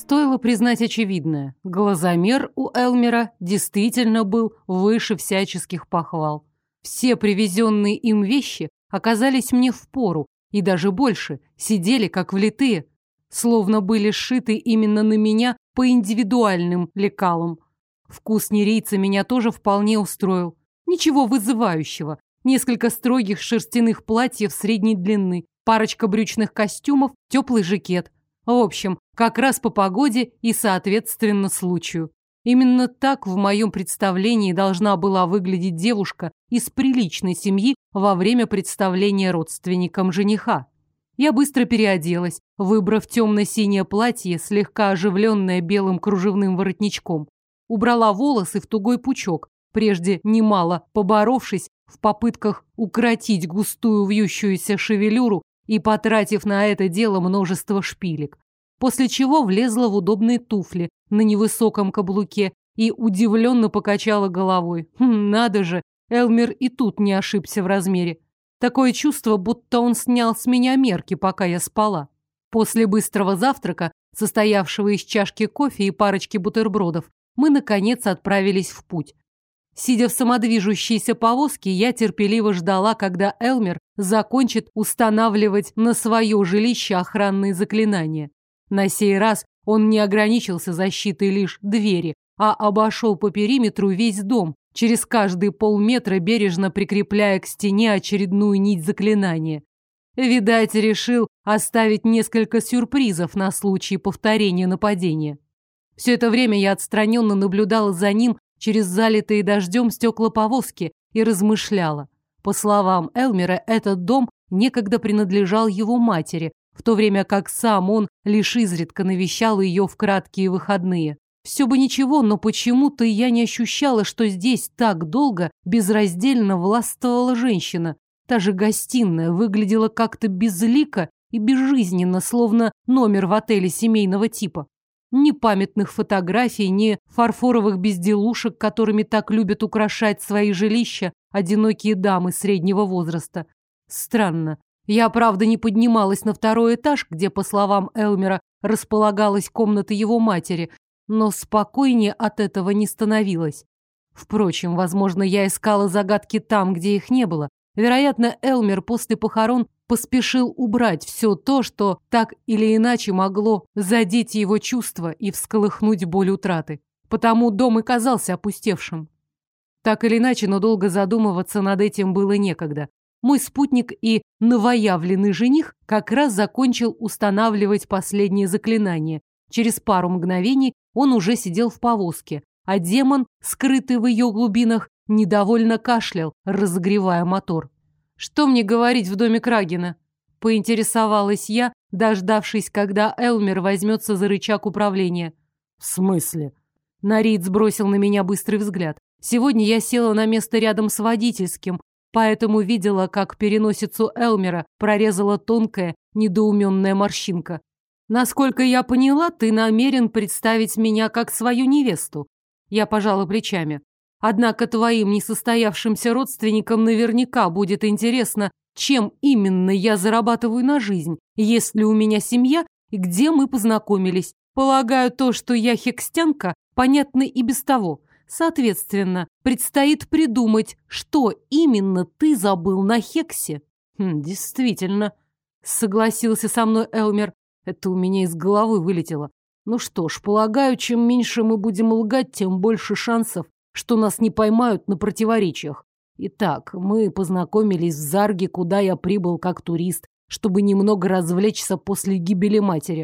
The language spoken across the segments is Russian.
Стоило признать очевидное. Глазомер у Элмера действительно был выше всяческих похвал. Все привезенные им вещи оказались мне впору, и даже больше, сидели как влитые, словно были сшиты именно на меня по индивидуальным лекалам. Вкус нерийца меня тоже вполне устроил. Ничего вызывающего. Несколько строгих шерстяных платьев средней длины, парочка брючных костюмов, теплый жакет. В общем, как раз по погоде и, соответственно, случаю. Именно так в моем представлении должна была выглядеть девушка из приличной семьи во время представления родственникам жениха. Я быстро переоделась, выбрав темно-синее платье, слегка оживленное белым кружевным воротничком. Убрала волосы в тугой пучок, прежде немало поборовшись в попытках укоротить густую вьющуюся шевелюру и потратив на это дело множество шпилек. После чего влезла в удобные туфли на невысоком каблуке и удивленно покачала головой. Надо же, Элмер и тут не ошибся в размере. Такое чувство, будто он снял с меня мерки, пока я спала. После быстрого завтрака, состоявшего из чашки кофе и парочки бутербродов, мы, наконец, отправились в путь. Сидя в самодвижущейся повозке, я терпеливо ждала, когда Элмер закончит устанавливать на свое жилище охранные заклинания. На сей раз он не ограничился защитой лишь двери, а обошел по периметру весь дом, через каждые полметра бережно прикрепляя к стене очередную нить заклинания. Видать, решил оставить несколько сюрпризов на случай повторения нападения. Все это время я отстраненно наблюдала за ним через залитые дождем стекла повозки и размышляла. По словам Элмера, этот дом некогда принадлежал его матери, в то время как сам он лишь изредка навещал ее в краткие выходные. Все бы ничего, но почему-то я не ощущала, что здесь так долго безраздельно властвовала женщина. Та же гостиная выглядела как-то безлико и безжизненно, словно номер в отеле семейного типа. Ни памятных фотографий, ни фарфоровых безделушек, которыми так любят украшать свои жилища одинокие дамы среднего возраста. Странно. Я, правда, не поднималась на второй этаж, где, по словам Элмера, располагалась комната его матери, но спокойнее от этого не становилось. Впрочем, возможно, я искала загадки там, где их не было. Вероятно, Элмер после похорон поспешил убрать все то, что так или иначе могло задеть его чувства и всколыхнуть боль утраты. Потому дом и казался опустевшим. Так или иначе, но долго задумываться над этим было некогда. Мой спутник и новоявленный жених как раз закончил устанавливать последнее заклинание. Через пару мгновений он уже сидел в повозке, а демон, скрытый в ее глубинах, недовольно кашлял, разогревая мотор. «Что мне говорить в доме Крагена?» — поинтересовалась я, дождавшись, когда Элмер возьмется за рычаг управления. «В смысле?» Нориец бросил на меня быстрый взгляд. Сегодня я села на место рядом с водительским, поэтому видела, как переносицу Элмера прорезала тонкая, недоуменная морщинка. «Насколько я поняла, ты намерен представить меня как свою невесту?» Я пожала плечами. «Однако твоим несостоявшимся родственникам наверняка будет интересно, чем именно я зарабатываю на жизнь, есть ли у меня семья и где мы познакомились. Полагаю, то, что я хекстянка, понятно и без того. Соответственно, предстоит придумать, что именно ты забыл на Хексе». «Действительно», — согласился со мной Элмер. «Это у меня из головы вылетело. Ну что ж, полагаю, чем меньше мы будем лгать, тем больше шансов, что нас не поймают на противоречиях. Итак, мы познакомились в Зарге, куда я прибыл как турист, чтобы немного развлечься после гибели матери».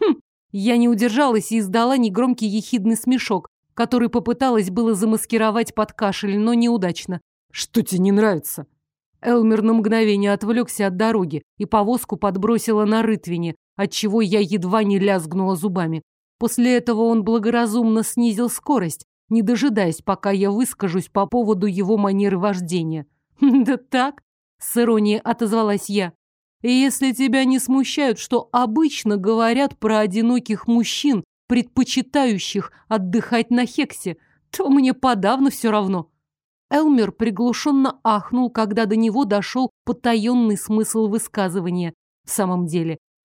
Я не удержалась и издала негромкий ехидный смешок, который попыталась было замаскировать под кашель, но неудачно. «Что тебе не нравится?» Элмер на мгновение отвлекся от дороги, и повозку подбросила на рытвине, отчего я едва не лязгнула зубами. После этого он благоразумно снизил скорость, не дожидаясь, пока я выскажусь по поводу его манеры вождения. «Да так?» — с иронией отозвалась я. «И если тебя не смущают, что обычно говорят про одиноких мужчин, предпочитающих отдыхать на Хексе, то мне подавно все равно». Элмер приглушенно ахнул, когда до него дошел потаенный смысл высказывания. В самом деле,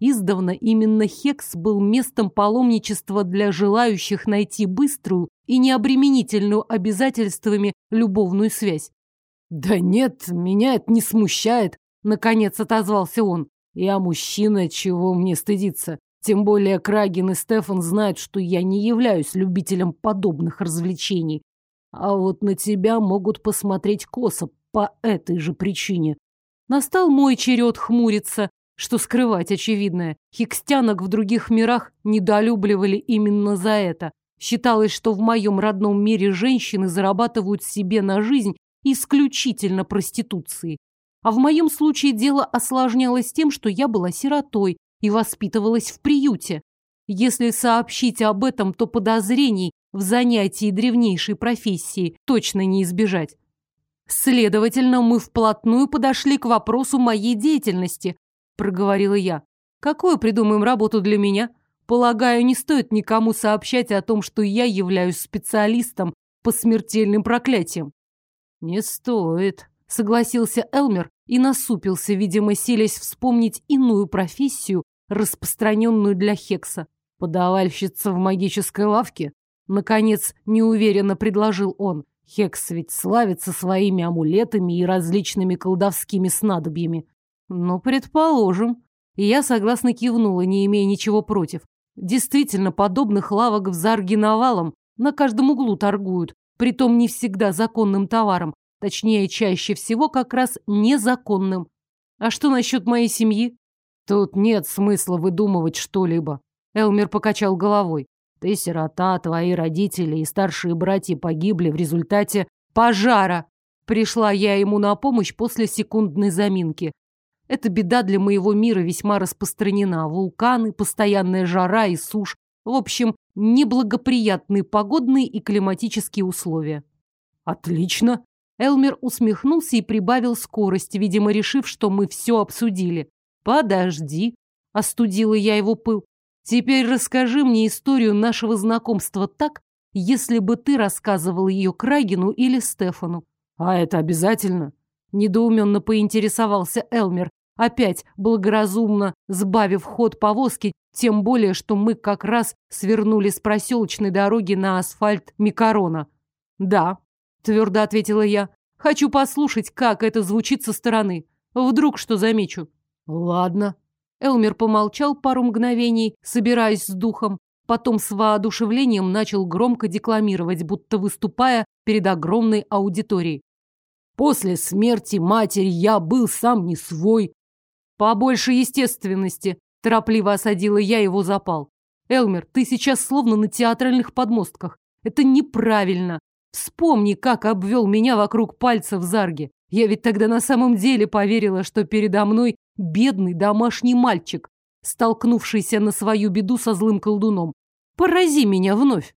Издавна именно Хекс был местом паломничества для желающих найти быструю и необременительную обязательствами любовную связь. «Да нет, меня это не смущает», — наконец отозвался он. «Я мужчина, чего мне стыдиться. Тем более Крагин и Стефан знают, что я не являюсь любителем подобных развлечений. А вот на тебя могут посмотреть косо по этой же причине». Настал мой черед хмуриться, что скрывать очевидное. Хикстянок в других мирах недолюбливали именно за это. Считалось, что в моем родном мире женщины зарабатывают себе на жизнь исключительно проституцией. А в моем случае дело осложнялось тем, что я была сиротой и воспитывалась в приюте. Если сообщить об этом, то подозрений в занятии древнейшей профессии точно не избежать. Следовательно, мы вплотную подошли к вопросу моей деятельности, проговорила я. Какую придумаем работу для меня? Полагаю, не стоит никому сообщать о том, что я являюсь специалистом по смертельным проклятиям. Не стоит, согласился Элмер и насупился, видимо, силясь вспомнить иную профессию, распространенную для Хекса. Подавальщица в магической лавке? Наконец, неуверенно предложил он. Хекс ведь славится своими амулетами и различными колдовскими снадобьями. Ну, предположим. И я согласно кивнула, не имея ничего против. Действительно, подобных лавок в Зарге навалом, на каждом углу торгуют, притом не всегда законным товаром, точнее, чаще всего как раз незаконным. А что насчет моей семьи? Тут нет смысла выдумывать что-либо. Элмер покачал головой. Ты сирота, твои родители и старшие братья погибли в результате пожара. Пришла я ему на помощь после секундной заминки. Эта беда для моего мира весьма распространена. Вулканы, постоянная жара и сушь. В общем, неблагоприятные погодные и климатические условия. Отлично. Элмер усмехнулся и прибавил скорость, видимо, решив, что мы все обсудили. Подожди. Остудила я его пыл. Теперь расскажи мне историю нашего знакомства так, если бы ты рассказывал ее Крагину или Стефану. А это обязательно? Недоуменно поинтересовался Элмер, опять благоразумно сбавив ход повозки, тем более, что мы как раз свернули с проселочной дороги на асфальт Микарона. Да, твердо ответила я. Хочу послушать, как это звучит со стороны. Вдруг что замечу. Ладно. Элмер помолчал пару мгновений, собираясь с духом, потом с воодушевлением начал громко декламировать, будто выступая перед огромной аудиторией. После смерти матери я был сам не свой. Побольше естественности, торопливо осадила я его запал. Элмер, ты сейчас словно на театральных подмостках. Это неправильно. Вспомни, как обвел меня вокруг пальца в Зарге. Я ведь тогда на самом деле поверила, что передо мной бедный домашний мальчик, столкнувшийся на свою беду со злым колдуном. Порази меня вновь.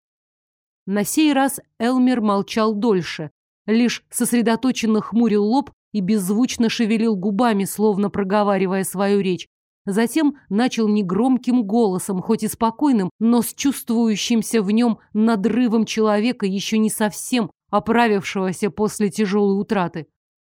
На сей раз Элмер молчал дольше, лишь сосредоточенно хмурил лоб и беззвучно шевелил губами, словно проговаривая свою речь. Затем начал негромким голосом, хоть и спокойным, но с чувствующимся в нем надрывом человека, еще не совсем оправившегося после тяжелой утраты.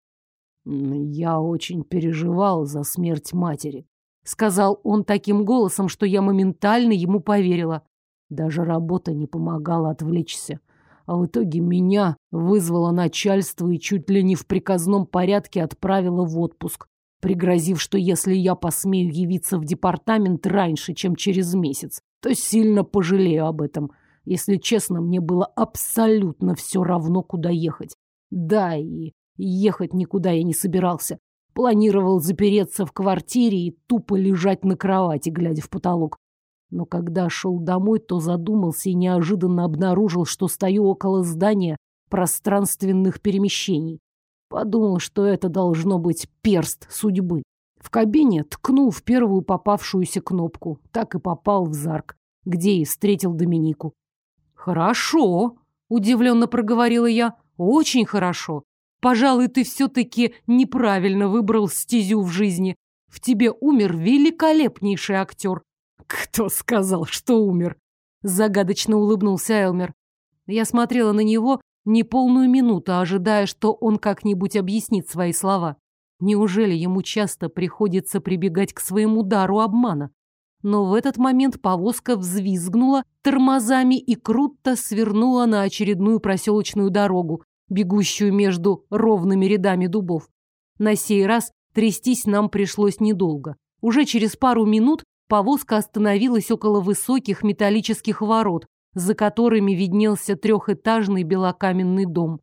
«Я очень переживал за смерть матери», — сказал он таким голосом, что я моментально ему поверила. Даже работа не помогала отвлечься. А в итоге меня вызвало начальство и чуть ли не в приказном порядке отправило в отпуск, пригрозив, что если я посмею явиться в департамент раньше, чем через месяц, то сильно пожалею об этом. Если честно, мне было абсолютно все равно, куда ехать. Да, и ехать никуда я не собирался. Планировал запереться в квартире и тупо лежать на кровати, глядя в потолок. Но когда шел домой, то задумался и неожиданно обнаружил, что стою около здания пространственных перемещений. Подумал, что это должно быть перст судьбы. В кабине ткнул в первую попавшуюся кнопку. Так и попал в Зарг, где и встретил Доминику. «Хорошо», — удивленно проговорила я. «Очень хорошо. Пожалуй, ты все-таки неправильно выбрал стезю в жизни. В тебе умер великолепнейший актер». «Кто сказал, что умер?» — загадочно улыбнулся Элмер. Я смотрела на него неполную минуту, ожидая, что он как-нибудь объяснит свои слова. Неужели ему часто приходится прибегать к своему дару обмана? но в этот момент повозка взвизгнула тормозами и круто свернула на очередную проселочную дорогу, бегущую между ровными рядами дубов. На сей раз трястись нам пришлось недолго. Уже через пару минут повозка остановилась около высоких металлических ворот, за которыми виднелся трехэтажный белокаменный дом.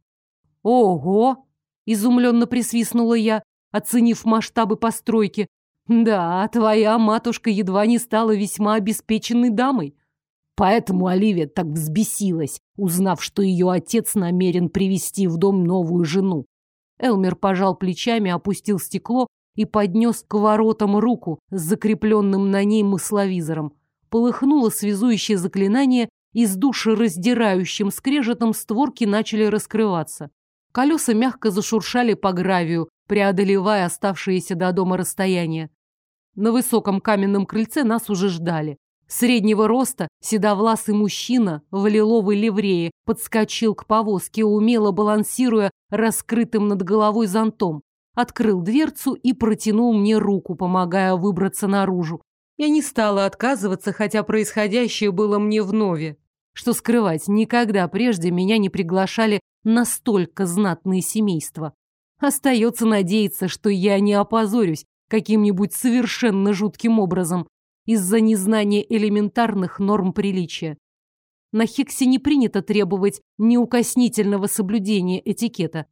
«Ого!» – изумленно присвистнула я, оценив масштабы постройки. «Да, твоя матушка едва не стала весьма обеспеченной дамой». Поэтому Оливия так взбесилась, узнав, что ее отец намерен привести в дом новую жену. Элмер пожал плечами, опустил стекло и поднес к воротам руку с закрепленным на ней масловизором. Полыхнуло связующее заклинание, и с душераздирающим скрежетом створки начали раскрываться. Колеса мягко зашуршали по гравию, преодолевая оставшиеся до дома расстояние. На высоком каменном крыльце нас уже ждали. Среднего роста седовласый мужчина в лиловой ливрее подскочил к повозке, умело балансируя раскрытым над головой зонтом. Открыл дверцу и протянул мне руку, помогая выбраться наружу. Я не стала отказываться, хотя происходящее было мне вновь. Что скрывать, никогда прежде меня не приглашали настолько знатные семейства. Остается надеяться, что я не опозорюсь каким-нибудь совершенно жутким образом из-за незнания элементарных норм приличия. На Хиксе не принято требовать неукоснительного соблюдения этикета.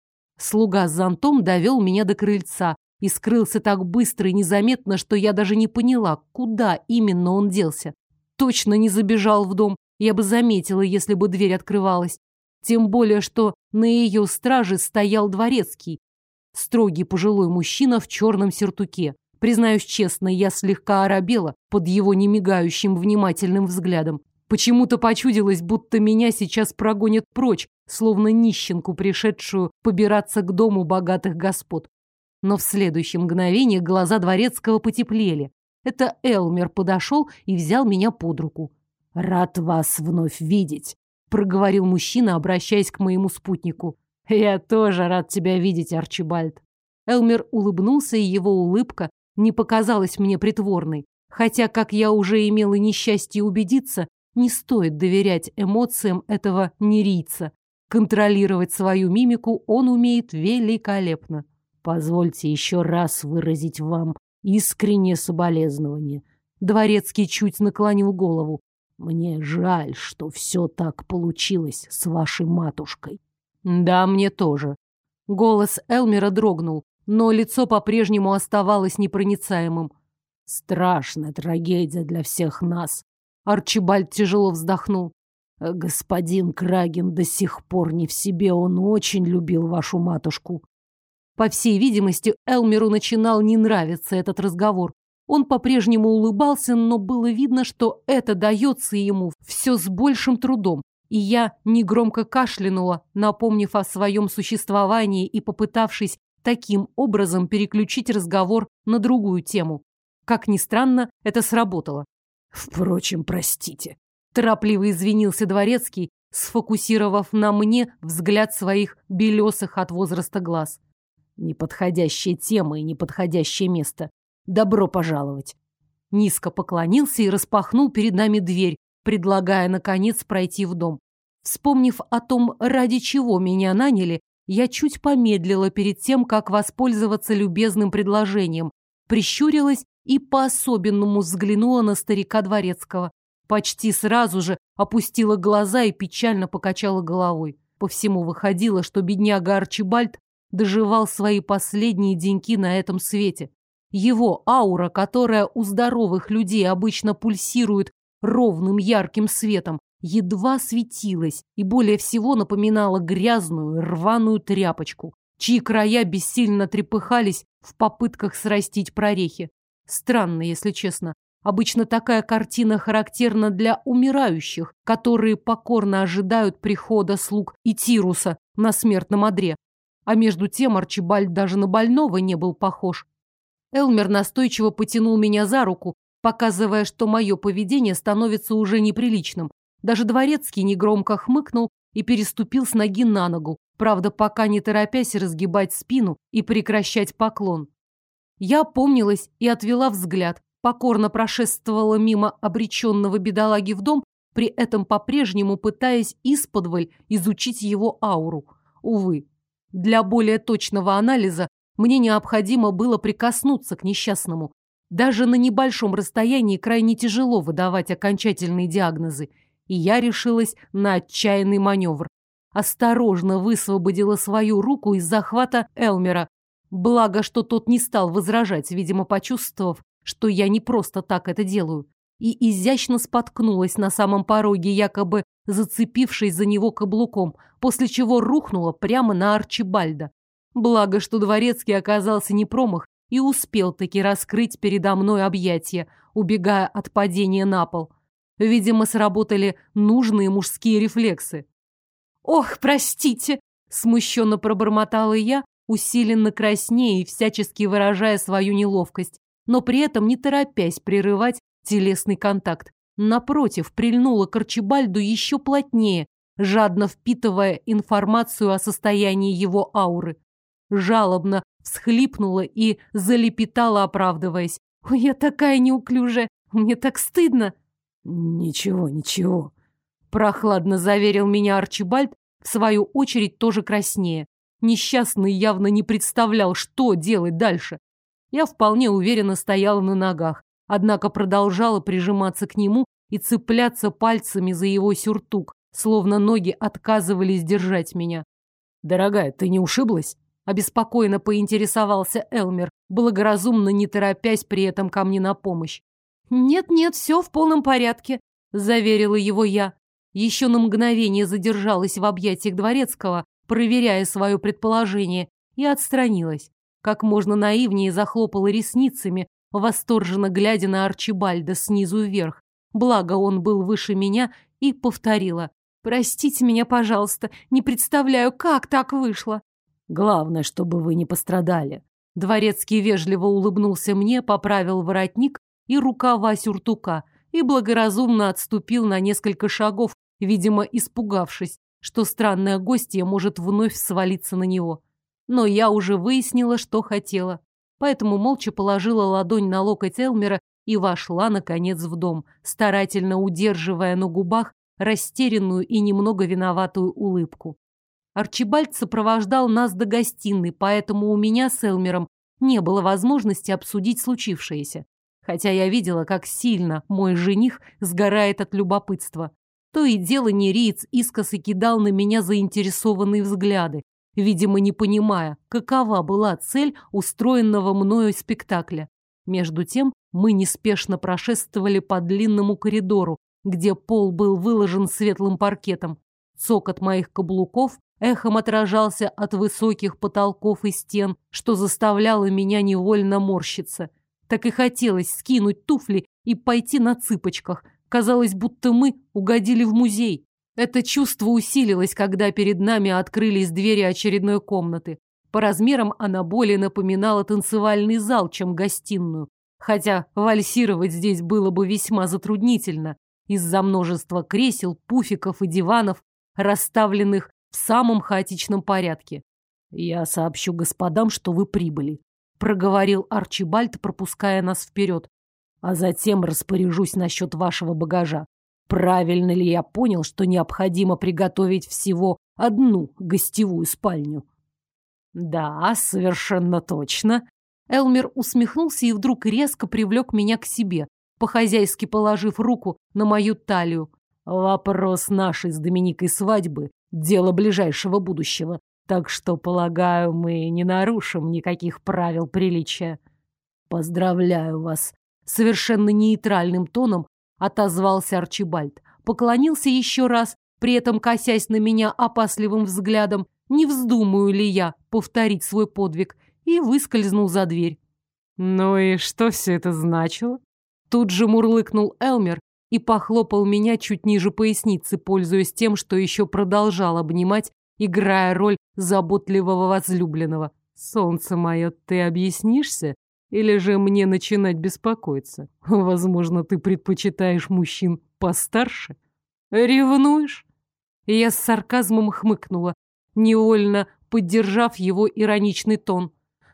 Слуга с зонтом довел меня до крыльца и скрылся так быстро и незаметно, что я даже не поняла, куда именно он делся. Точно не забежал в дом, я бы заметила, если бы дверь открывалась. Тем более, что на ее страже стоял дворецкий, строгий пожилой мужчина в черном сюртуке. Признаюсь честно, я слегка оробела под его немигающим внимательным взглядом. Почему-то почудилось, будто меня сейчас прогонят прочь, словно нищенку, пришедшую побираться к дому богатых господ. Но в следующее мгновение глаза дворецкого потеплели. Это Элмер подошел и взял меня под руку. «Рад вас вновь видеть», — проговорил мужчина, обращаясь к моему спутнику. «Я тоже рад тебя видеть, Арчибальд». Элмер улыбнулся, и его улыбка не показалась мне притворной. Хотя, как я уже имела несчастье убедиться, не стоит доверять эмоциям этого нерийца. Контролировать свою мимику он умеет великолепно. Позвольте еще раз выразить вам искреннее соболезнование. Дворецкий чуть наклонил голову. Мне жаль, что все так получилось с вашей матушкой. Да, мне тоже. Голос Элмера дрогнул, но лицо по-прежнему оставалось непроницаемым. Страшная трагедия для всех нас. Арчибальд тяжело вздохнул. Господин Краген до сих пор не в себе, он очень любил вашу матушку. По всей видимости, Элмеру начинал не нравиться этот разговор. Он по-прежнему улыбался, но было видно, что это дается ему все с большим трудом. И я негромко кашлянула, напомнив о своем существовании и попытавшись таким образом переключить разговор на другую тему. Как ни странно, это сработало. Впрочем, простите. Торопливо извинился дворецкий, сфокусировав на мне взгляд своих белесых от возраста глаз. Неподходящая тема и неподходящее место. Добро пожаловать. Низко поклонился и распахнул перед нами дверь, предлагая, наконец, пройти в дом. Вспомнив о том, ради чего меня наняли, я чуть помедлила перед тем, как воспользоваться любезным предложением, прищурилась и по-особенному взглянула на старика дворецкого. Почти сразу же опустила глаза и печально покачала головой. По всему выходило, что бедняга Арчибальд доживал свои последние деньки на этом свете. Его аура, которая у здоровых людей обычно пульсирует ровным ярким светом, едва светилась и более всего напоминала грязную рваную тряпочку, чьи края бессильно трепыхались в попытках срастить прорехи. Странно, если честно. Обычно такая картина характерна для умирающих, которые покорно ожидают прихода слуг и Тируса на смертном одре. А между тем Арчибальд даже на больного не был похож. Элмер настойчиво потянул меня за руку, показывая, что мое поведение становится уже неприличным. Даже дворецкий негромко хмыкнул и переступил с ноги на ногу, правда, пока не торопясь разгибать спину и прекращать поклон. Я опомнилась и отвела взгляд, покорно прошествовала мимо обреченного бедолаги в дом, при этом по-прежнему пытаясь исподволь изучить его ауру. Увы, для более точного анализа мне необходимо было прикоснуться к несчастному. Даже на небольшом расстоянии крайне тяжело выдавать окончательные диагнозы, и я решилась на отчаянный маневр. Осторожно высвободила свою руку из захвата Элмера. Благо, что тот не стал возражать, видимо, почувствовав, что я не просто так это делаю, и изящно споткнулась на самом пороге, якобы зацепившись за него каблуком, после чего рухнула прямо на Арчибальда. Благо, что дворецкий оказался не промах и успел таки раскрыть передо мной объятия, убегая от падения на пол. Видимо, сработали нужные мужские рефлексы. «Ох, простите!» — смущенно пробормотала я, усиленно краснея и всячески выражая свою неловкость, но при этом не торопясь прерывать телесный контакт. Напротив, прильнула к Арчибальду еще плотнее, жадно впитывая информацию о состоянии его ауры. Жалобно всхлипнула и залепетала, оправдываясь. «Ой, я такая неуклюжая! Мне так стыдно!» «Ничего, ничего», — прохладно заверил меня Арчибальд, в свою очередь тоже краснее. Несчастный явно не представлял, что делать дальше. Я вполне уверенно стояла на ногах, однако продолжала прижиматься к нему и цепляться пальцами за его сюртук, словно ноги отказывались держать меня. «Дорогая, ты не ушиблась?» — обеспокоенно поинтересовался Элмер, благоразумно не торопясь при этом ко мне на помощь. «Нет-нет, все в полном порядке», — заверила его я. Еще на мгновение задержалась в объятиях дворецкого, проверяя свое предположение, и отстранилась. Как можно наивнее захлопала ресницами, восторженно глядя на Арчибальда снизу вверх. Благо он был выше меня, и повторила. «Простите меня, пожалуйста, не представляю, как так вышло». «Главное, чтобы вы не пострадали». Дворецкий вежливо улыбнулся мне, поправил воротник и рукава сюртука и благоразумно отступил на несколько шагов, видимо, испугавшись, что странная гостья может вновь свалиться на него. Но я уже выяснила, что хотела, поэтому молча положила ладонь на локоть Элмера и вошла, наконец, в дом, старательно удерживая на губах растерянную и немного виноватую улыбку. Арчибальд сопровождал нас до гостиной, поэтому у меня с Элмером не было возможности обсудить случившееся. Хотя я видела, как сильно мой жених сгорает от любопытства. То и дело нериец искоса кидал на меня заинтересованные взгляды, видимо, не понимая, какова была цель устроенного мною спектакля. Между тем мы неспешно прошествовали по длинному коридору, где пол был выложен светлым паркетом. Цокот моих каблуков эхом отражался от высоких потолков и стен, что заставляло меня невольно морщиться. Так и хотелось скинуть туфли и пойти на цыпочках. Казалось, будто мы угодили в музей. Это чувство усилилось, когда перед нами открылись двери очередной комнаты. По размерам она более напоминала танцевальный зал, чем гостиную. Хотя вальсировать здесь было бы весьма затруднительно из-за множества кресел, пуфиков и диванов, расставленных в самом хаотичном порядке. «Я сообщу господам, что вы прибыли», — проговорил Арчибальд, пропуская нас вперед. «А затем распоряжусь насчет вашего багажа. Правильно ли я понял, что необходимо приготовить всего одну гостевую спальню?» «Да, совершенно точно». Элмер усмехнулся и вдруг резко привлек меня к себе, по-хозяйски положив руку на мою талию. «Вопрос нашей с Доминикой свадьбы — дело ближайшего будущего, так что, полагаю, мы не нарушим никаких правил приличия». «Поздравляю вас!» — совершенно нейтральным тоном отозвался Арчибальд. Поклонился еще раз, при этом косясь на меня опасливым взглядом, не вздумаю ли я повторить свой подвиг, и выскользнул за дверь. «Ну и что все это значило?» Тут же мурлыкнул Элмер и похлопал меня чуть ниже поясницы, пользуясь тем, что еще продолжал обнимать, играя роль заботливого возлюбленного. «Солнце мое, ты объяснишься? Или же мне начинать беспокоиться? Возможно, ты предпочитаешь мужчин постарше? Ревнуешь?» Я с сарказмом хмыкнула, невольно поддержав его ироничный тон.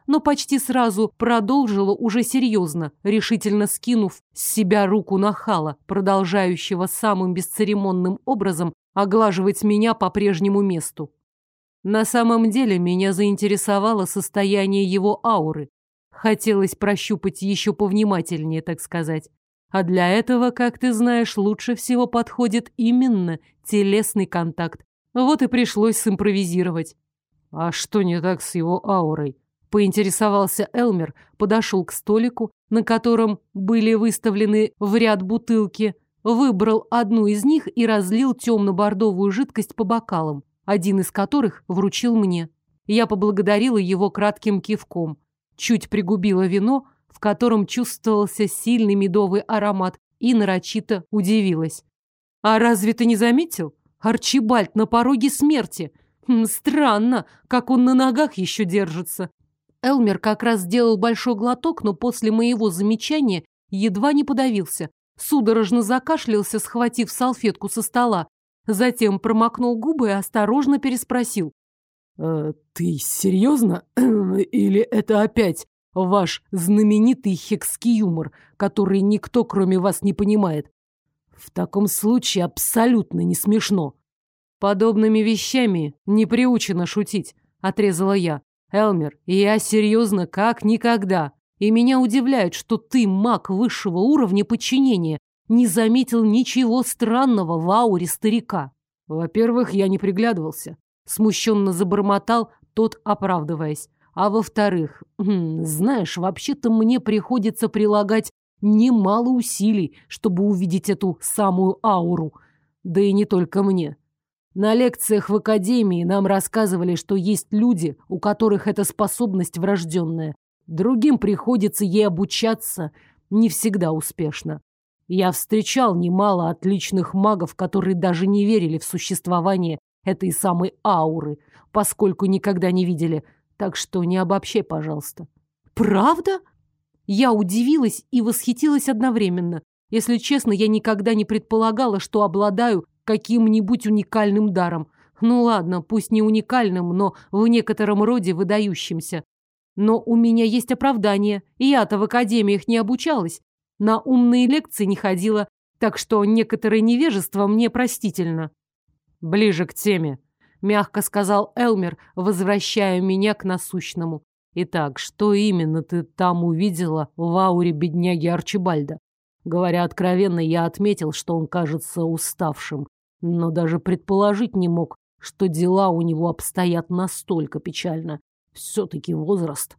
но почти сразу продолжила уже серьезно, решительно скинув с себя руку нахала, продолжающего самым бесцеремонным образом оглаживать меня по прежнему месту. На самом деле меня заинтересовало состояние его ауры. Хотелось прощупать еще повнимательнее, так сказать. А для этого, как ты знаешь, лучше всего подходит именно телесный контакт. Вот и пришлось симпровизировать. А что не так с его аурой? Поинтересовался Элмер, подошел к столику, на котором были выставлены в ряд бутылки, выбрал одну из них и разлил темно-бордовую жидкость по бокалам, один из которых вручил мне. Я поблагодарила его кратким кивком, чуть пригубила вино, в котором чувствовался сильный медовый аромат, и нарочито удивилась. «А разве ты не заметил? Арчибальд на пороге смерти. Странно, как он на ногах еще держится». Элмер как раз сделал большой глоток, но после моего замечания едва не подавился. Судорожно закашлялся, схватив салфетку со стола. Затем промокнул губы и осторожно переспросил. «Ты серьезно? Или это опять ваш знаменитый хекский юмор, который никто, кроме вас, не понимает? В таком случае абсолютно не смешно». «Подобными вещами не приучено шутить», — отрезала я. «Элмер, я серьезно как никогда. И меня удивляет, что ты, маг высшего уровня подчинения, не заметил ничего странного в ауре старика». «Во-первых, я не приглядывался», — смущенно забормотал тот, оправдываясь. «А во-вторых, знаешь, вообще-то мне приходится прилагать немало усилий, чтобы увидеть эту самую ауру. Да и не только мне. На лекциях в академии нам рассказывали, что есть люди, у которых эта способность врожденная. Другим приходится ей обучаться не всегда успешно. Я встречал немало отличных магов, которые даже не верили в существование этой самой ауры, поскольку никогда не видели. Так что не обобщай, пожалуйста». «Правда?» Я удивилась и восхитилась одновременно. Если честно, я никогда не предполагала, что обладаю каким-нибудь уникальным даром. Ну ладно, пусть не уникальным, но в некотором роде выдающимся. Но у меня есть оправдание. Я-то в академиях не обучалась, на умные лекции не ходила, так что некоторое невежество мне простительно. «Ближе к теме», — мягко сказал Элмер, возвращая меня к насущному. «Итак, что именно ты там увидела в ауре бедняги Арчибальда? Говоря откровенно, я отметил, что он кажется уставшим, но даже предположить не мог, что дела у него обстоят настолько печально. Все-таки возраст.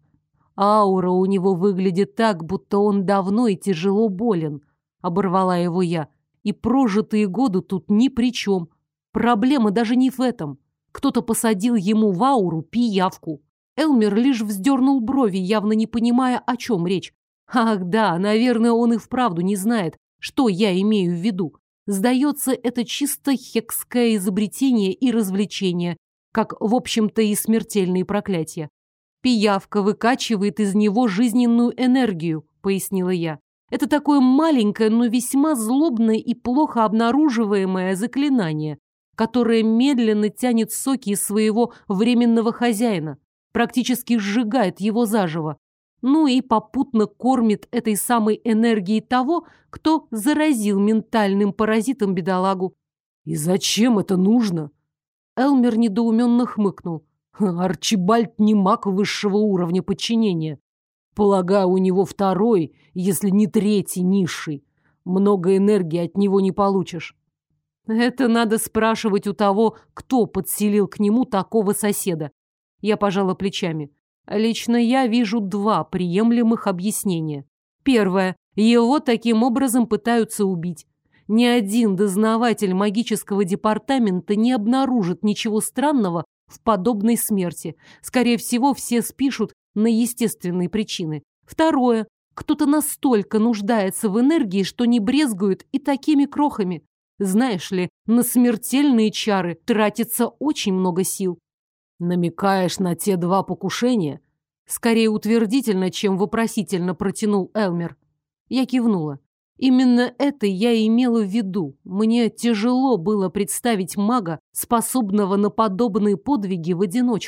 Аура у него выглядит так, будто он давно и тяжело болен», — оборвала его я. «И прожитые годы тут ни при чем. Проблема даже не в этом. Кто-то посадил ему в ауру пиявку». Элмер лишь вздернул брови, явно не понимая, о чем речь. Ах да, наверное, он и вправду не знает, что я имею в виду. Сдается, это чисто хекское изобретение и развлечение, как, в общем-то, и смертельные проклятия. «Пиявка выкачивает из него жизненную энергию», — пояснила я. «Это такое маленькое, но весьма злобное и плохо обнаруживаемое заклинание, которое медленно тянет соки из своего временного хозяина, практически сжигает его заживо, ну и попутно кормит этой самой энергией того, кто заразил ментальным паразитом бедолагу». «И зачем это нужно?» Элмер недоуменно хмыкнул. «Арчибальд не маг высшего уровня подчинения. Полагаю, у него второй, если не третий, низший. Много энергии от него не получишь». «Это надо спрашивать у того, кто подселил к нему такого соседа». Я пожала плечами. Лично я вижу два приемлемых объяснения. Первое. Его таким образом пытаются убить. Ни один дознаватель магического департамента не обнаружит ничего странного в подобной смерти. Скорее всего, все спишут на естественные причины. Второе. Кто-то настолько нуждается в энергии, что не брезгует и такими крохами. Знаешь ли, на смертельные чары тратится очень много сил. «Намекаешь на те два покушения?» Скорее утвердительно, чем вопросительно протянул Элмер. Я кивнула. Именно это я имела в виду. Мне тяжело было представить мага, способного на подобные подвиги в одиночку.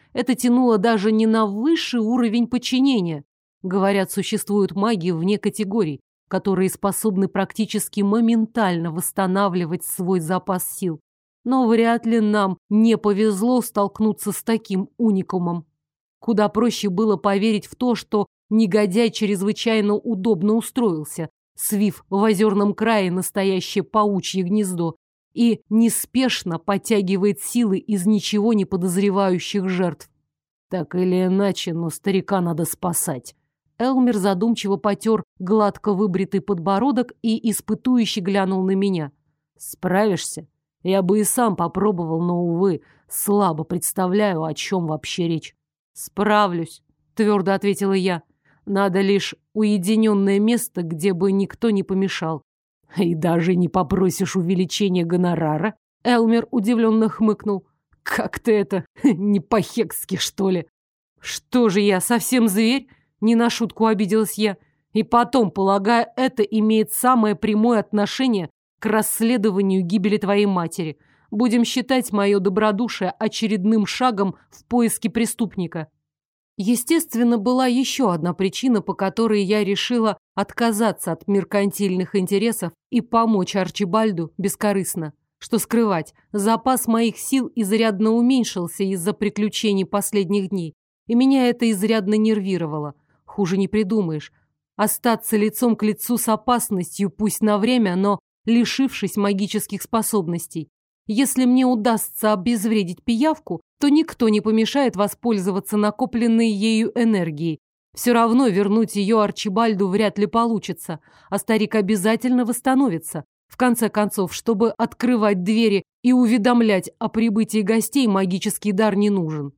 Это тянуло даже не на высший уровень подчинения. Говорят, существуют маги вне категорий, которые способны практически моментально восстанавливать свой запас сил. Но вряд ли нам не повезло столкнуться с таким уникумом. Куда проще было поверить в то, что негодяй чрезвычайно удобно устроился, свив в озерном крае настоящее паучье гнездо, и неспешно подтягивает силы из ничего не подозревающих жертв. Так или иначе, но старика надо спасать. Элмер задумчиво потер гладко выбритый подбородок и испытующе глянул на меня. Справишься? Я бы и сам попробовал, но, увы, слабо представляю, о чем вообще речь. Справлюсь, твердо ответила я. Надо лишь уединенное место, где бы никто не помешал. И даже не попросишь увеличения гонорара? Элмер удивленно хмыкнул. Как ты это, не по-хекски, что ли? Что же я, совсем зверь? Не на шутку обиделась я. И потом, полагаю, это имеет самое прямое отношение к расследованию гибели твоей матери. Будем считать мое добродушие очередным шагом в поиске преступника. Естественно, была еще одна причина, по которой я решила отказаться от меркантильных интересов и помочь Арчибальду бескорыстно. Что скрывать, запас моих сил изрядно уменьшился из-за приключений последних дней, и меня это изрядно нервировало. Хуже не придумаешь. Остаться лицом к лицу с опасностью, пусть на время, но лишившись магических способностей. Если мне удастся обезвредить пиявку, то никто не помешает воспользоваться накопленной ею энергией. Все равно вернуть ее Арчибальду вряд ли получится, а старик обязательно восстановится. В конце концов, чтобы открывать двери и уведомлять о прибытии гостей, магический дар не нужен.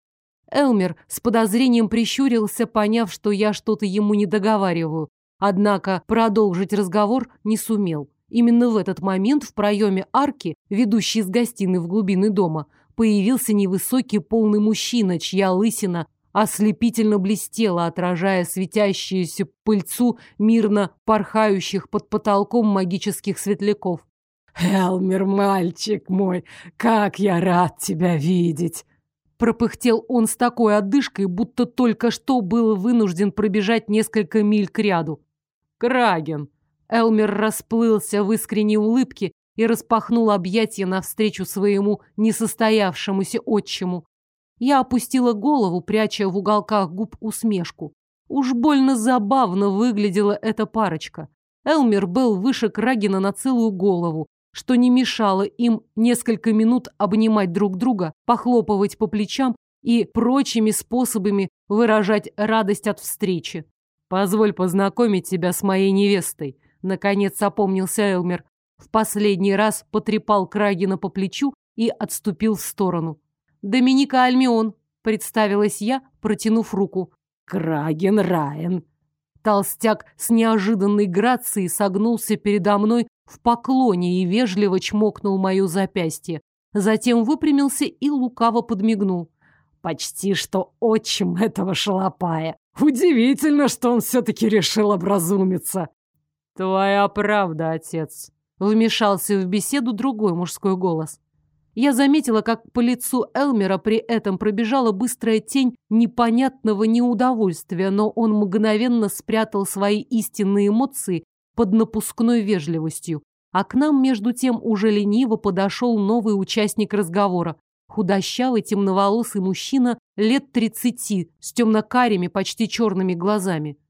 Элмер с подозрением прищурился, поняв, что я что-то ему не договариваю. Однако продолжить разговор не сумел. Именно в этот момент в проеме арки, ведущей из гостиной в глубины дома, появился невысокий полный мужчина, чья лысина ослепительно блестела, отражая светящуюся пыльцу мирно порхающих под потолком магических светляков. «Элмер, мальчик мой, как я рад тебя видеть!» Пропыхтел он с такой одышкой, будто только что был вынужден пробежать несколько миль кряду. «Краген!» Элмер расплылся в искренней улыбке и распахнул объятия навстречу своему несостоявшемуся отчиму. Я опустила голову, пряча в уголках губ усмешку. Уж больно забавно выглядела эта парочка. Элмер был выше Крагена на целую голову, что не мешало им несколько минут обнимать друг друга, похлопывать по плечам и прочими способами выражать радость от встречи. «Позволь познакомить тебя с моей невестой», — наконец опомнился Элмер. В последний раз потрепал Крагена по плечу и отступил в сторону. «Доминика Альмион», — представилась я, протянув руку. «Краген Райан». Толстяк с неожиданной грацией согнулся передо мной в поклоне и вежливо чмокнул мое запястье. Затем выпрямился и лукаво подмигнул. «Почти что отчим этого шалопая. Удивительно, что он все-таки решил образумиться». «Твоя правда, отец», — вмешался в беседу другой мужской голос. Я заметила, как по лицу Элмера при этом пробежала быстрая тень непонятного неудовольствия, но он мгновенно спрятал свои истинные эмоции под напускной вежливостью. А к нам, между тем, уже лениво подошел новый участник разговора. Худощавый, темноволосый мужчина лет 30, с темно-карими, почти черными глазами.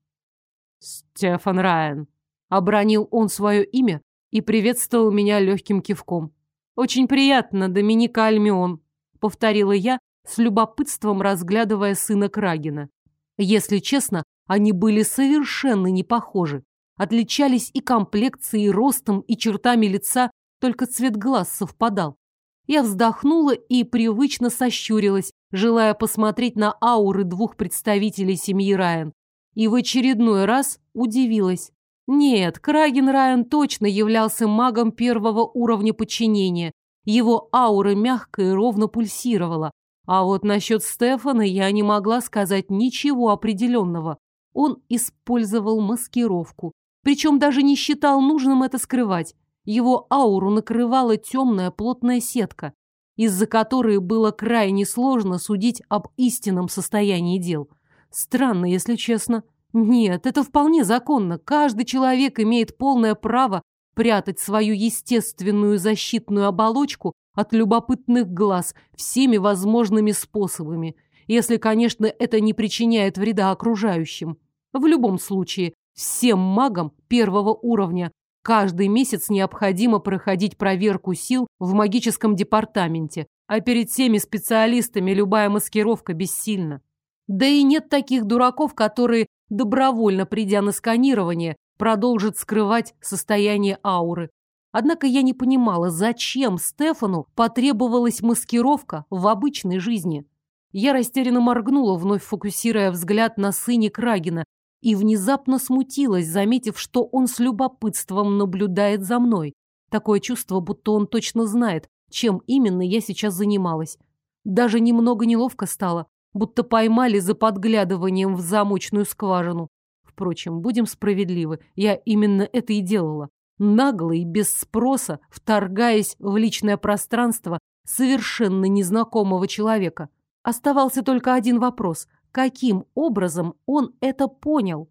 «Стефан Райан», — обронил он свое имя и приветствовал меня легким кивком. «Очень приятно, Доминика Альмион», — повторила я, с любопытством разглядывая сына Крагена. Если честно, они были совершенно не похожи. Отличались и комплекцией, и ростом, и чертами лица, только цвет глаз совпадал. Я вздохнула и привычно сощурилась, желая посмотреть на ауры двух представителей семьи Райан. И в очередной раз удивилась. Нет, Краген Райан точно являлся магом первого уровня подчинения. Его аура мягко и ровно пульсировала. А вот насчет Стефана я не могла сказать ничего определенного. Он использовал маскировку. Причем даже не считал нужным это скрывать. Его ауру накрывала темная плотная сетка. из-за которой было крайне сложно судить об истинном состоянии дел. Странно, если честно. Нет, это вполне законно. Каждый человек имеет полное право прятать свою естественную защитную оболочку от любопытных глаз всеми возможными способами, если, конечно, это не причиняет вреда окружающим. В любом случае, всем магам первого уровня каждый месяц необходимо проходить проверку сил в магическом департаменте, а перед всеми специалистами любая маскировка бессильна. Да и нет таких дураков, которые, добровольно придя на сканирование, продолжат скрывать состояние ауры. Однако я не понимала, зачем Стефану потребовалась маскировка в обычной жизни. Я растерянно моргнула, вновь фокусируя взгляд на сыне Крагена, и внезапно смутилась, заметив, что он с любопытством наблюдает за мной. Такое чувство, будто он точно знает, чем именно я сейчас занималась. Даже немного неловко стало, будто поймали за подглядыванием в замочную скважину. Впрочем, будем справедливы, я именно это и делала. Нагло и без спроса, вторгаясь в личное пространство совершенно незнакомого человека. Оставался только один вопрос. Каким образом он это понял?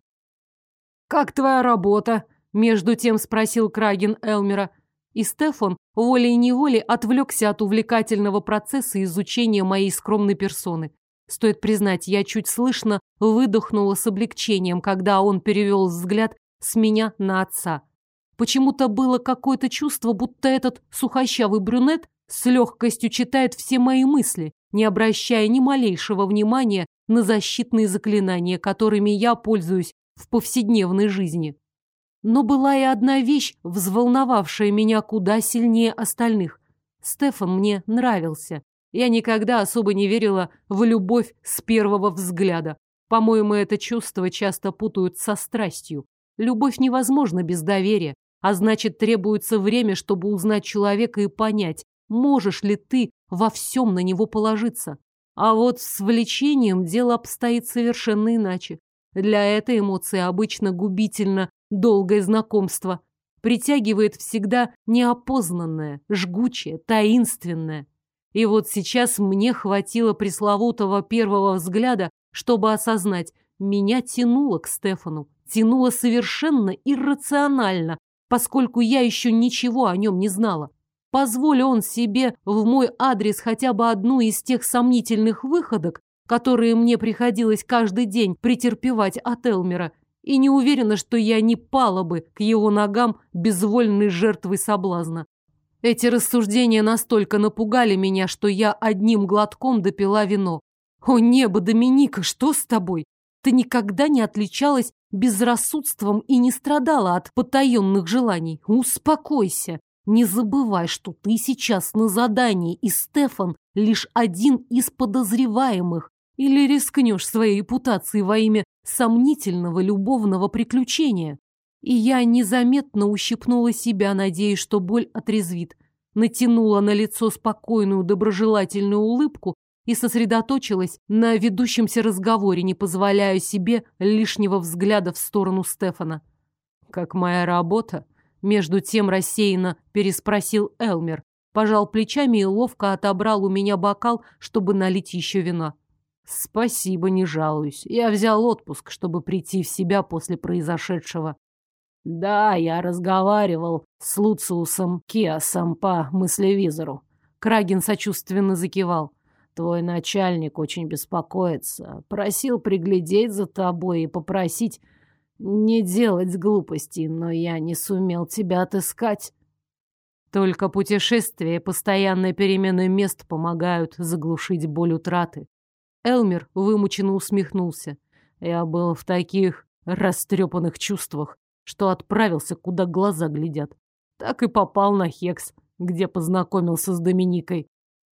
«Как твоя работа?» – между тем спросил Краген Элмера. И Стефан волей-неволей отвлекся от увлекательного процесса изучения моей скромной персоны. Стоит признать, я чуть слышно выдохнула с облегчением, когда он перевел взгляд с меня на отца. Почему-то было какое-то чувство, будто этот сухощавый брюнет с легкостью читает все мои мысли, не обращая ни малейшего внимания на защитные заклинания, которыми я пользуюсь в повседневной жизни. Но была и одна вещь, взволновавшая меня куда сильнее остальных. Стефан мне нравился. Я никогда особо не верила в любовь с первого взгляда. По-моему, это чувство часто путают со страстью. Любовь невозможна без доверия, а значит, требуется время, чтобы узнать человека и понять, можешь ли ты во всем на него положиться. А вот с влечением дело обстоит совершенно иначе. Для этой эмоции обычно губительно долгое знакомство. Притягивает всегда неопознанное, жгучее, таинственное. И вот сейчас мне хватило пресловутого первого взгляда, чтобы осознать, меня тянуло к Стефану. Тянуло совершенно иррационально, поскольку я еще ничего о нем не знала. Позволь он себе в мой адрес хотя бы одну из тех сомнительных выходок, которые мне приходилось каждый день претерпевать от Элмера, и не уверена, что я не пала бы к его ногам безвольной жертвой соблазна. Эти рассуждения настолько напугали меня, что я одним глотком допила вино. «О небо, Доминика, что с тобой? Ты никогда не отличалась безрассудством и не страдала от потаенных желаний. Успокойся. Не забывай, что ты сейчас на задании, и Стефан лишь один из подозреваемых. Или рискнешь своей репутацией во имя сомнительного любовного приключения?» И я незаметно ущипнула себя, надеясь, что боль отрезвит. Натянула на лицо спокойную, доброжелательную улыбку и сосредоточилась на ведущемся разговоре, не позволяя себе лишнего взгляда в сторону Стефана. «Как моя работа?» Между тем рассеянно переспросил Элмер, пожал плечами и ловко отобрал у меня бокал, чтобы налить еще вина. «Спасибо, не жалуюсь. Я взял отпуск, чтобы прийти в себя после произошедшего». «Да, я разговаривал с Луциусом Киасом по мыслевизору». Краген сочувственно закивал. «Твой начальник очень беспокоится. Просил приглядеть за тобой и попросить не делать глупостей, но я не сумел тебя отыскать». Только путешествия и постоянная перемена мест помогают заглушить боль утраты. Элмер вымученно усмехнулся. Я был в таких растрепанных чувствах, что отправился, куда глаза глядят. Так и попал на Хекс, где познакомился с Доминикой.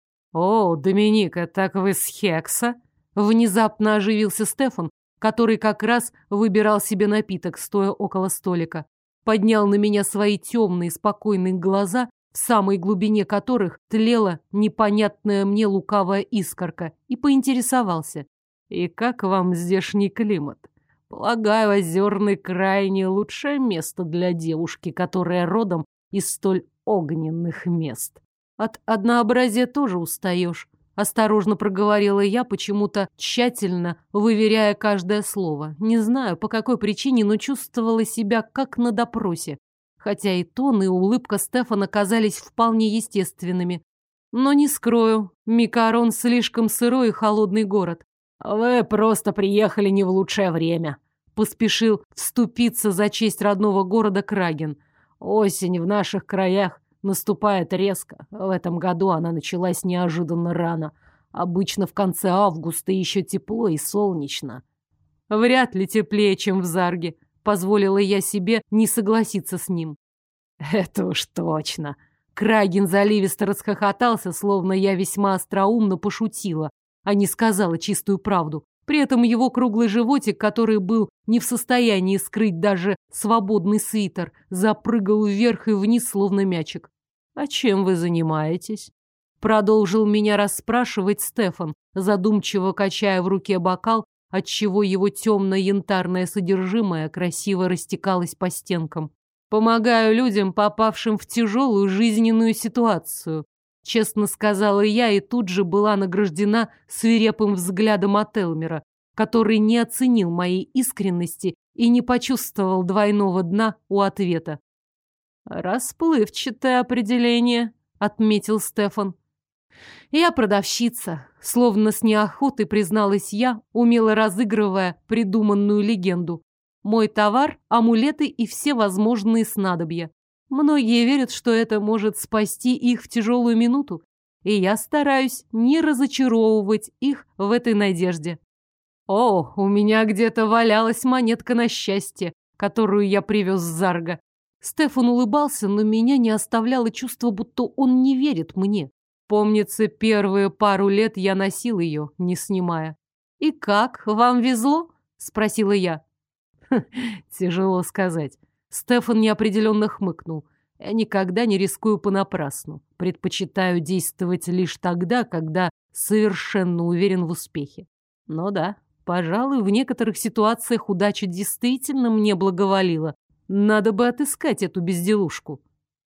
«О, Доминика, так вы с Хекса?» Внезапно оживился Стефан, который как раз выбирал себе напиток, стоя около столика. Поднял на меня свои темные, спокойные глаза, в самой глубине которых тлела непонятная мне лукавая искорка, и поинтересовался. «И как вам здешний климат? Полагаю, озерный край не лучшее место для девушки, которая родом из столь огненных мест». От однообразия тоже устаешь. Осторожно проговорила я, почему-то тщательно выверяя каждое слово. Не знаю, по какой причине, но чувствовала себя как на допросе. Хотя и тон, и улыбка Стефана казались вполне естественными. Но не скрою, Микарон слишком сырой и холодный город. Вы просто приехали не в лучшее время. Поспешил вступиться за честь родного города Краген. Осень в наших краях наступает резко. В этом году она началась неожиданно рано. Обычно в конце августа еще тепло и солнечно. Вряд ли теплее, чем в Зарге. Позволила я себе не согласиться с ним. Это уж точно. Краген заливисто расхохотался, словно я весьма остроумно пошутила, а не сказала чистую правду. При этом его круглый животик, который был не в состоянии скрыть даже свободный свитер, запрыгал вверх и вниз, словно мячик. «А чем вы занимаетесь?» Продолжил меня расспрашивать Стефан, задумчиво качая в руке бокал, отчего его темно-янтарное содержимое красиво растекалось по стенкам. «Помогаю людям, попавшим в тяжелую жизненную ситуацию», честно сказала я и тут же была награждена свирепым взглядом от Элмера, который не оценил моей искренности и не почувствовал двойного дна у ответа. «Расплывчатое определение», — отметил Стефан. «Я продавщица», — словно с неохотой призналась я, умело разыгрывая придуманную легенду. «Мой товар — амулеты и все возможные снадобья. Многие верят, что это может спасти их в тяжелую минуту, и я стараюсь не разочаровывать их в этой надежде. О, у меня где-то валялась монетка на счастье, которую я привез с Зарга». Стефан улыбался, но меня не оставляло чувство, будто он не верит мне. Помнится, первые пару лет я носил ее, не снимая. «И как, вам везло?» — спросила я. Тяжело сказать. Стефан неопределенно хмыкнул. Я никогда не рискую понапрасну. Предпочитаю действовать лишь тогда, когда совершенно уверен в успехе. Но да, пожалуй, в некоторых ситуациях удача действительно мне благоволила. Надо бы отыскать эту безделушку.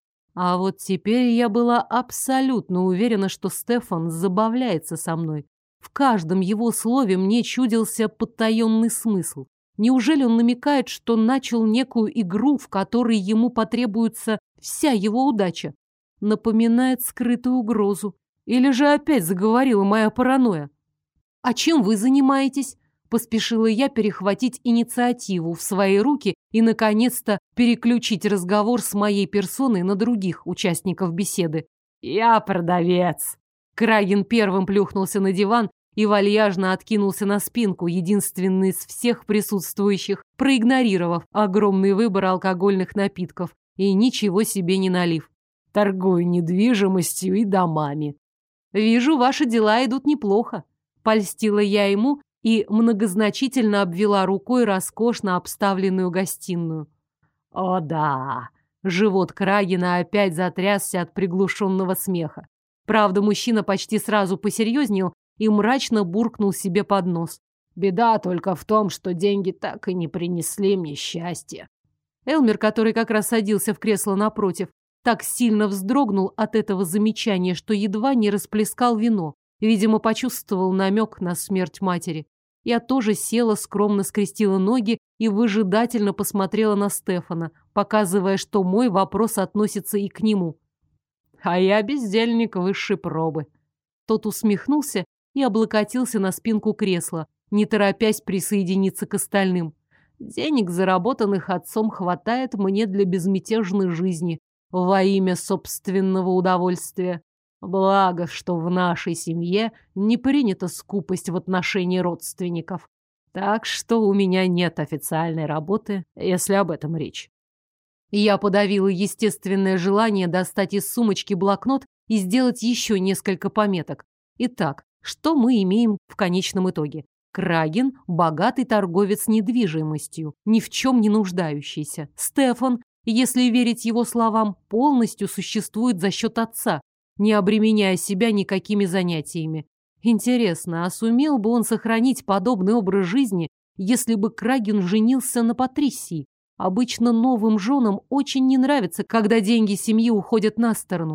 А вот теперь я была абсолютно уверена, что Стефан забавляется со мной. В каждом его слове мне чудился потаенный смысл. Неужели он намекает, что начал некую игру, в которой ему потребуется вся его удача? Напоминает скрытую угрозу. Или же опять заговорила моя паранойя? «А чем вы занимаетесь?» Поспешила я перехватить инициативу в свои руки и, наконец-то, переключить разговор с моей персоной на других участников беседы. «Я продавец!» Краген первым плюхнулся на диван и вальяжно откинулся на спинку, единственный из всех присутствующих, проигнорировав огромный выбор алкогольных напитков и ничего себе не налив. «Торгую недвижимостью и домами». «Вижу, ваши дела идут неплохо», — польстила я ему и многозначительно обвела рукой роскошно обставленную гостиную. «О да!» Живот Крагена опять затрясся от приглушенного смеха. Правда, мужчина почти сразу посерьезнел и мрачно буркнул себе под нос. «Беда только в том, что деньги так и не принесли мне счастья». Элмер, который как раз садился в кресло напротив, так сильно вздрогнул от этого замечания, что едва не расплескал вино. Видимо, почувствовал намек на смерть матери. Я тоже села, скромно скрестила ноги и выжидательно посмотрела на Стефана, показывая, что мой вопрос относится и к нему. «А я бездельник высшей пробы». Тот усмехнулся и облокотился на спинку кресла, не торопясь присоединиться к остальным. «Денег, заработанных отцом, хватает мне для безмятежной жизни во имя собственного удовольствия. Благо, что в нашей семье не принята скупость в отношении родственников. Так что у меня нет официальной работы, если об этом речь». Я подавила естественное желание достать из сумочки блокнот и сделать еще несколько пометок. Итак, что мы имеем в конечном итоге? Краген – богатый торговец недвижимостью, ни в чем не нуждающийся. Стефан, если верить его словам, полностью существует за счет отца, не обременяя себя никакими занятиями. Интересно, а сумел бы он сохранить подобный образ жизни, если бы Краген женился на Патрисии? Обычно новым женам очень не нравится, когда деньги семьи уходят на сторону.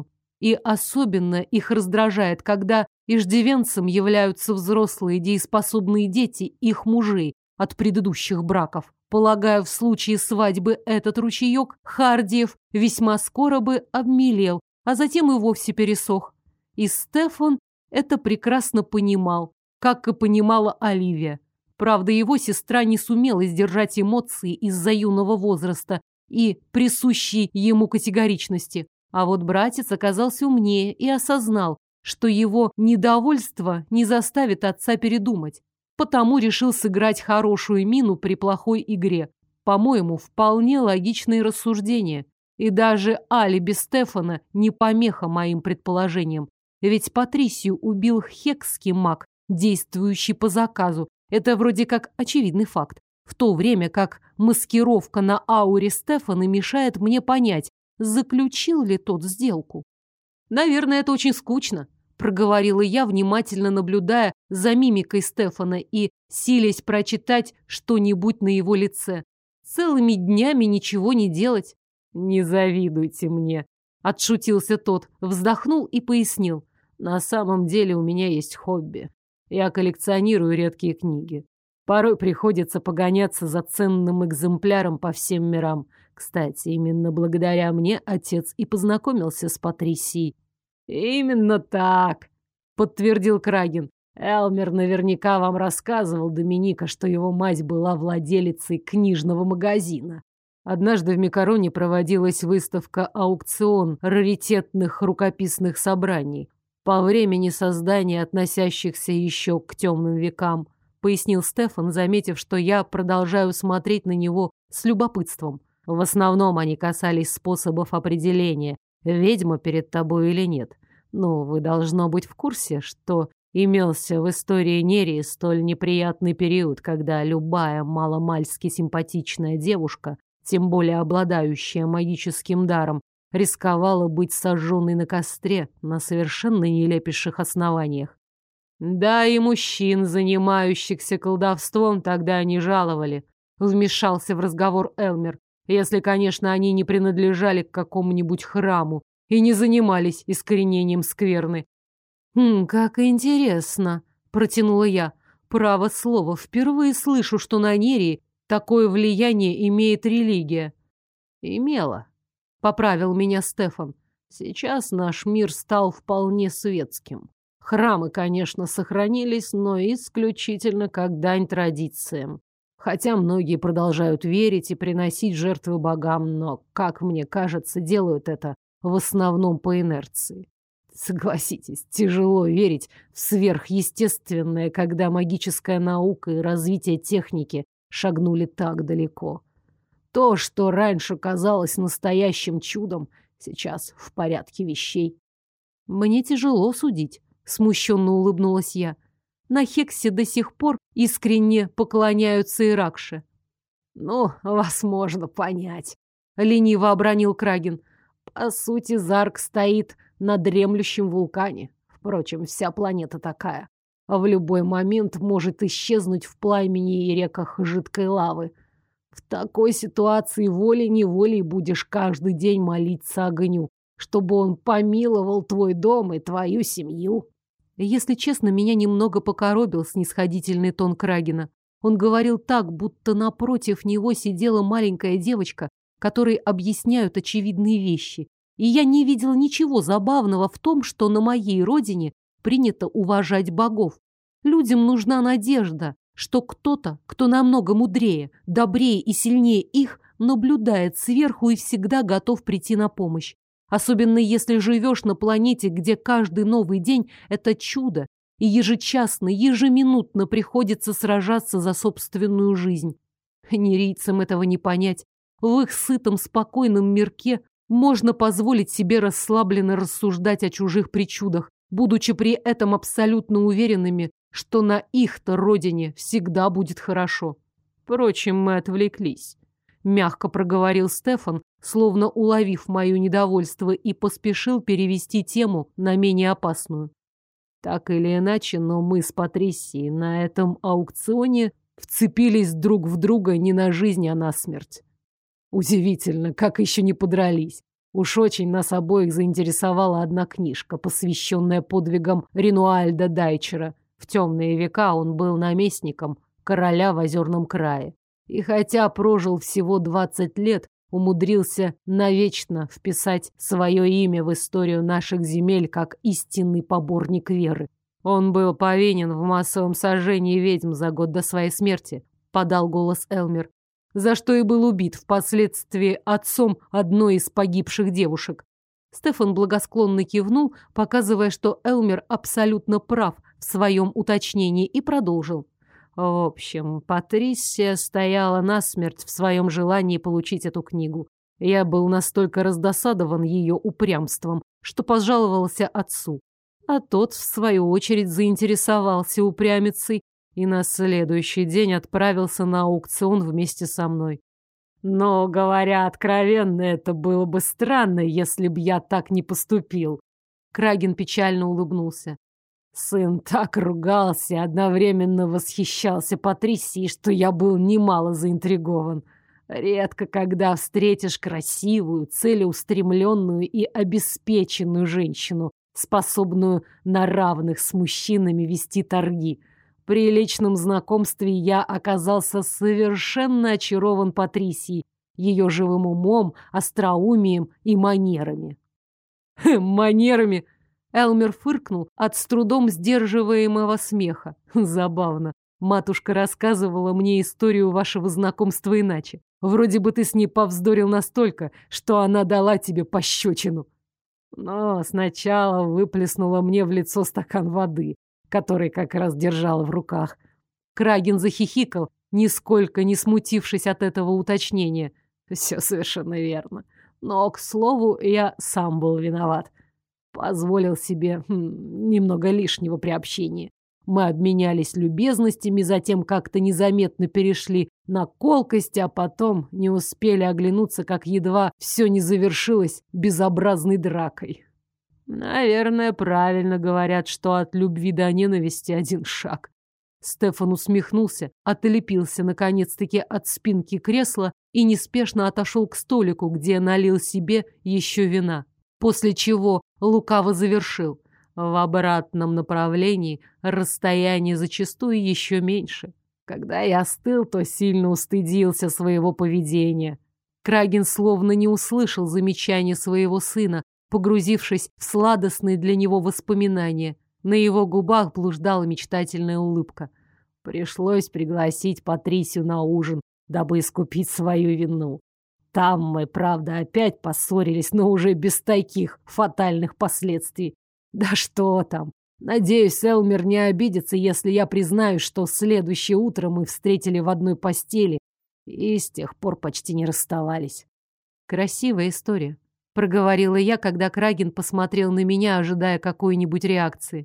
И особенно их раздражает, когда иждивенцам являются взрослые дееспособные дети их мужей от предыдущих браков. Полагаю, в случае свадьбы этот ручеек Хардиев весьма скоро бы обмелел, а затем и вовсе пересох. И Стефан это прекрасно понимал, как и понимала Оливия. Правда, его сестра не сумела сдержать эмоции из-за юного возраста и присущей ему категоричности. А вот братец оказался умнее и осознал, что его недовольство не заставит отца передумать. Потому решил сыграть хорошую мину при плохой игре. По-моему, вполне логичные рассуждения. И даже алиби Стефана не помеха моим предположениям. Ведь Патрисию убил хекский маг, действующий по заказу. Это вроде как очевидный факт. В то время как маскировка на ауре Стефана мешает мне понять, заключил ли тот сделку. Наверное, это очень скучно, проговорила я, внимательно наблюдая за мимикой Стефана и силясь прочитать что-нибудь на его лице. Целыми днями ничего не делать. Не завидуйте мне, отшутился тот, вздохнул и пояснил. На самом деле у меня есть хобби. Я коллекционирую редкие книги. Порой приходится погоняться за ценным экземпляром по всем мирам. Кстати, именно благодаря мне отец и познакомился с Патрисией. «Именно так», — подтвердил Крагин. «Элмер наверняка вам рассказывал, Доминика, что его мать была владелицей книжного магазина. Однажды в Микароне проводилась выставка-аукцион раритетных рукописных собраний, по времени создания, относящихся еще к темным векам», — пояснил Стефан, заметив, что я продолжаю смотреть на него с любопытством. В основном они касались способов определения, ведьма перед тобой или нет. Ну, вы должно быть в курсе, что имелся в истории Нерии столь неприятный период, когда любая маломальски симпатичная девушка, тем более обладающая магическим даром, рисковала быть сожженной на костре на совершенно нелепейших основаниях. Да, и мужчин, занимающихся колдовством, тогда не жаловали, вмешался в разговор Элмер. Если, конечно, они не принадлежали к какому-нибудь храму и не занимались искоренением скверны. «Как интересно», — протянула я. «Право слово, впервые слышу, что на Нерии такое влияние имеет религия». «Имела», — поправил меня Стефан. «Сейчас наш мир стал вполне светским. Храмы, конечно, сохранились, но исключительно как дань традициям. Хотя многие продолжают верить и приносить жертвы богам, но, как мне кажется, делают это в основном по инерции. Согласитесь, тяжело верить в сверхъестественное, когда магическая наука и развитие техники шагнули так далеко. То, что раньше казалось настоящим чудом, сейчас в порядке вещей. Мне тяжело судить, смущенно улыбнулась я. На Хексе до сих пор искренне поклоняются Иракше. Ну, вас можно понять, лениво обронил Крагин. По сути, Зарк стоит на дремлющем вулкане. Впрочем, вся планета такая. В любой момент может исчезнуть в пламени и реках жидкой лавы. В такой ситуации волей-неволей будешь каждый день молиться огню, чтобы он помиловал твой дом и твою семью. Если честно, меня немного покоробил снисходительный тон Крагина. Он говорил так, будто напротив него сидела маленькая девочка, которой объясняют очевидные вещи. И я не видела ничего забавного в том, что на моей родине принято уважать богов. Людям нужна надежда, что кто-то, кто намного мудрее, добрее и сильнее их, наблюдает сверху и всегда готов прийти на помощь. Особенно если живешь на планете, где каждый новый день – это чудо, и ежечасно, ежеминутно приходится сражаться за собственную жизнь. Нерийцам этого не понять. В их сытом, спокойном мирке можно позволить себе расслабленно рассуждать о чужих причудах, будучи при этом абсолютно уверенными, что на их-то родине всегда будет хорошо. Впрочем, мы отвлеклись. Мягко проговорил Стефан, словно уловив мое недовольство, и поспешил перевести тему на менее опасную. Так или иначе, но мы с Патрисией на этом аукционе вцепились друг в друга не на жизнь, а на смерть. Удивительно, как еще не подрались. Уж очень нас обоих заинтересовала одна книжка, посвященная подвигам Ренуальда Дайчера. В темные века он был наместником короля в Озерном крае. И хотя прожил всего 20 лет, умудрился навечно вписать свое имя в историю наших земель как истинный поборник веры. Он был повинен в массовом сожжении ведьм за год до своей смерти, подал голос Элмер, за что и был убит впоследствии отцом одной из погибших девушек. Стефан благосклонно кивнул, показывая, что Элмер абсолютно прав в своем уточнении, и продолжил. В общем, Патрисия стояла насмерть в своем желании получить эту книгу. Я был настолько раздосадован ее упрямством, что пожаловался отцу. А тот, в свою очередь, заинтересовался упрямицей и на следующий день отправился на аукцион вместе со мной. Но, говоря откровенно, это было бы странно, если б я так не поступил. Краген печально улыбнулся. Сын так ругался и одновременно восхищался Патрисией, что я был немало заинтригован. Редко когда встретишь красивую, целеустремленную и обеспеченную женщину, способную на равных с мужчинами вести торги. При личном знакомстве я оказался совершенно очарован Патрисией, ее живым умом, остроумием и манерами. Манерами? Элмер фыркнул от с трудом сдерживаемого смеха. Забавно. Матушка рассказывала мне историю вашего знакомства иначе. Вроде бы ты с ней повздорил настолько, что она дала тебе пощечину. Но сначала выплеснула мне в лицо стакан воды, который как раз держала в руках. Краген захихикал, нисколько не смутившись от этого уточнения. Все совершенно верно. Но, к слову, я сам был виноват. Позволил себе немного лишнего при общении. Мы обменялись любезностями, затем как-то незаметно перешли на колкость, а потом не успели оглянуться, как едва все не завершилось безобразной дракой. Наверное, правильно говорят, что от любви до ненависти один шаг. Стефан усмехнулся, отлепился наконец-таки от спинки кресла и неспешно отошел к столику, где налил себе еще вина. После чего лукаво завершил. В обратном направлении расстояние зачастую еще меньше. Когда я остыл, то сильно устыдился своего поведения. Краген словно не услышал замечания своего сына, погрузившись в сладостные для него воспоминания. На его губах блуждала мечтательная улыбка. Пришлось пригласить Патрисию на ужин, дабы искупить свою вину. Там мы, правда, опять поссорились, но уже без таких фатальных последствий. Да что там. Надеюсь, Элмер не обидится, если я признаюсь, что следующее утро мы встретили в одной постели и с тех пор почти не расставались. Красивая история, проговорила я, когда Краген посмотрел на меня, ожидая какой-нибудь реакции.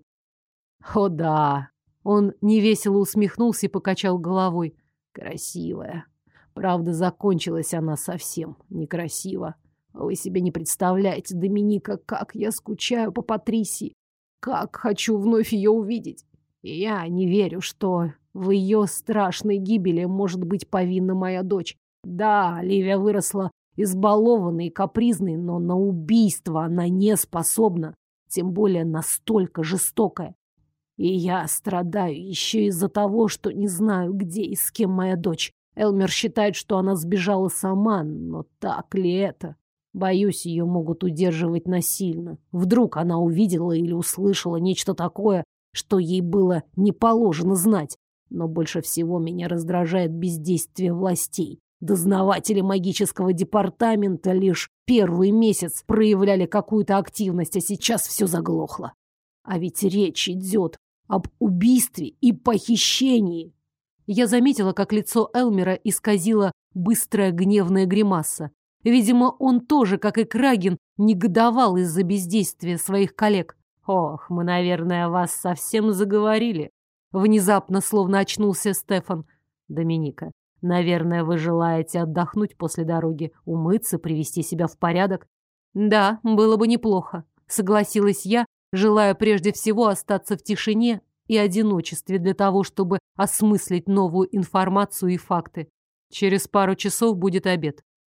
О да. Он невесело усмехнулся и покачал головой. Красивая. Правда, закончилась она совсем некрасиво. Вы себе не представляете, Доминика, как я скучаю по Патрисии. Как хочу вновь ее увидеть. И я не верю, что в ее страшной гибели может быть повинна моя дочь. Да, Оливия выросла избалованной и капризной, но на убийство она не способна, тем более настолько жестокая. И я страдаю еще из-за того, что не знаю, где и с кем моя дочь. Элмер считает, что она сбежала сама, но так ли это? Боюсь, ее могут удерживать насильно. Вдруг она увидела или услышала нечто такое, что ей было не положено знать. Но больше всего меня раздражает бездействие властей. Дознаватели магического департамента лишь первый месяц проявляли какую-то активность, а сейчас все заглохло. А ведь речь идет об убийстве и похищении. Я заметила, как лицо Элмера исказило быстрая гневная гримаса. Видимо, он тоже, как и Краген, негодовал из-за бездействия своих коллег. «Ох, мы, наверное, вас совсем заговорили». Внезапно словно очнулся Стефан. «Доминика, наверное, вы желаете отдохнуть после дороги, умыться, привести себя в порядок?» «Да, было бы неплохо», — согласилась я, желая прежде всего остаться в тишине и одиночестве для того, чтобы осмыслить новую информацию и факты. Через пару часов будет обед.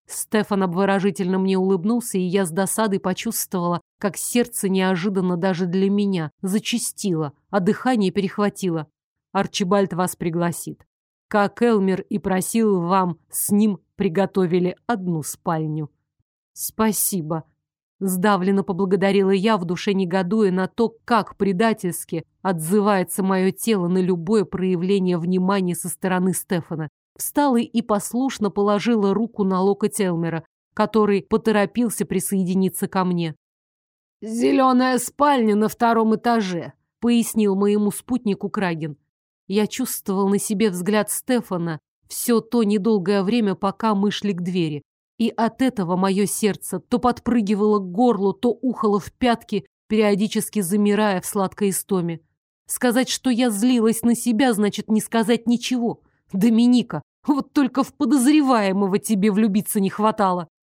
Стефан обворожительно мне улыбнулся, и я с досадой почувствовала, как сердце неожиданно даже для меня зачастило, а дыхание перехватило. Арчибальд вас пригласит. Как Элмер и просил, вам с ним приготовили одну спальню. Спасибо. Сдавленно поблагодарила я, в душе негодуя на то, как предательски отзывается мое тело на любое проявление внимания со стороны Стефана. Встала и послушно положила руку на локоть Элмера, который поторопился присоединиться ко мне. «Зеленая спальня на 2-м этаже», — пояснил моему спутнику Краген. Я чувствовал на себе взгляд Стефана все то недолгое время, пока мы шли к двери. И от этого мое сердце то подпрыгивало к горлу, то ухало в пятки, периодически замирая в сладкой истоме. Сказать, что я злилась на себя, значит не сказать ничего. Доминика, вот только в подозреваемого тебе влюбиться не хватало.